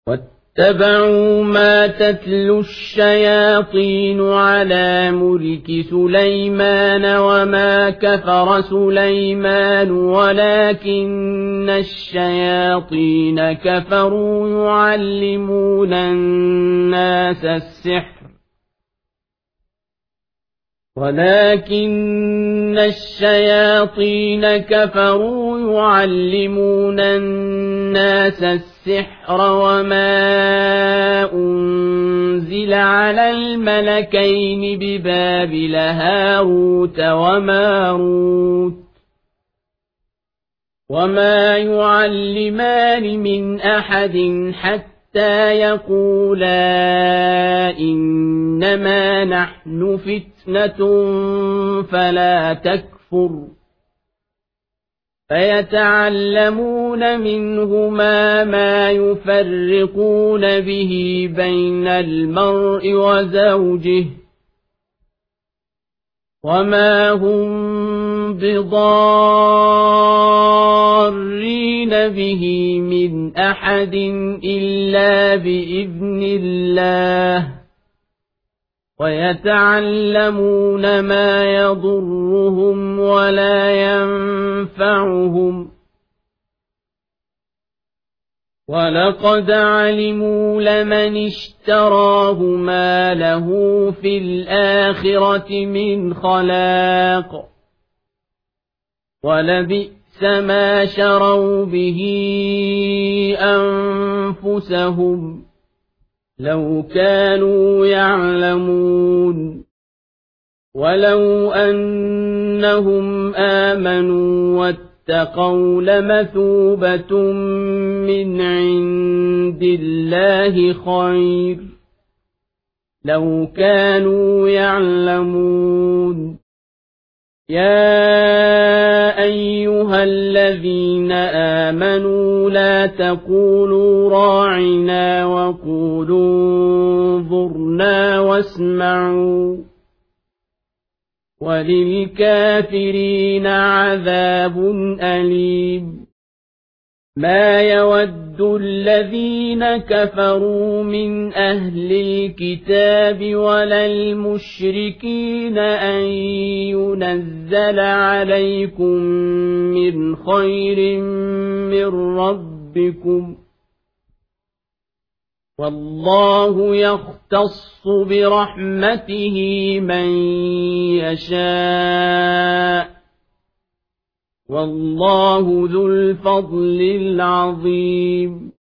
واتبعوا ما تتلو الشياطين على ملك سليمان وما كفر سليمان ولكن الشياطين كفروا يعلمون الناس السحر وما أنزل على الملكين ببابل هاروت وماروت وما يعلمان من أحد حتى يقولا إنما نحن فتنة فلا تكفر فيتعلمون منهما ما يفرقون به بين المرء وزوجه وما هم بضارين به من أحد إلا بإذن الله ويتعلمون ما يضرهم ولا ينفعهم ولقد علموا لمن اشتراه ما له في الآخرة من خلاق ولبئس ما شروا به أنفسهم لو كانوا يعلمون ولو أنهم آمنوا واتقوا لمثوبة من عند الله خير لو كانوا يعلمون يا أيها الذين آمنوا لا تقولوا راعنا وقولوا انظرنا واسمعوا وللكافرين عذاب أليم ما يود الذين كفروا من أهل الكتاب ولا المشركين أن ينزل عليكم من خير من ربكم والله يختص برحمته من يشاء والله ذو الفضل العظيم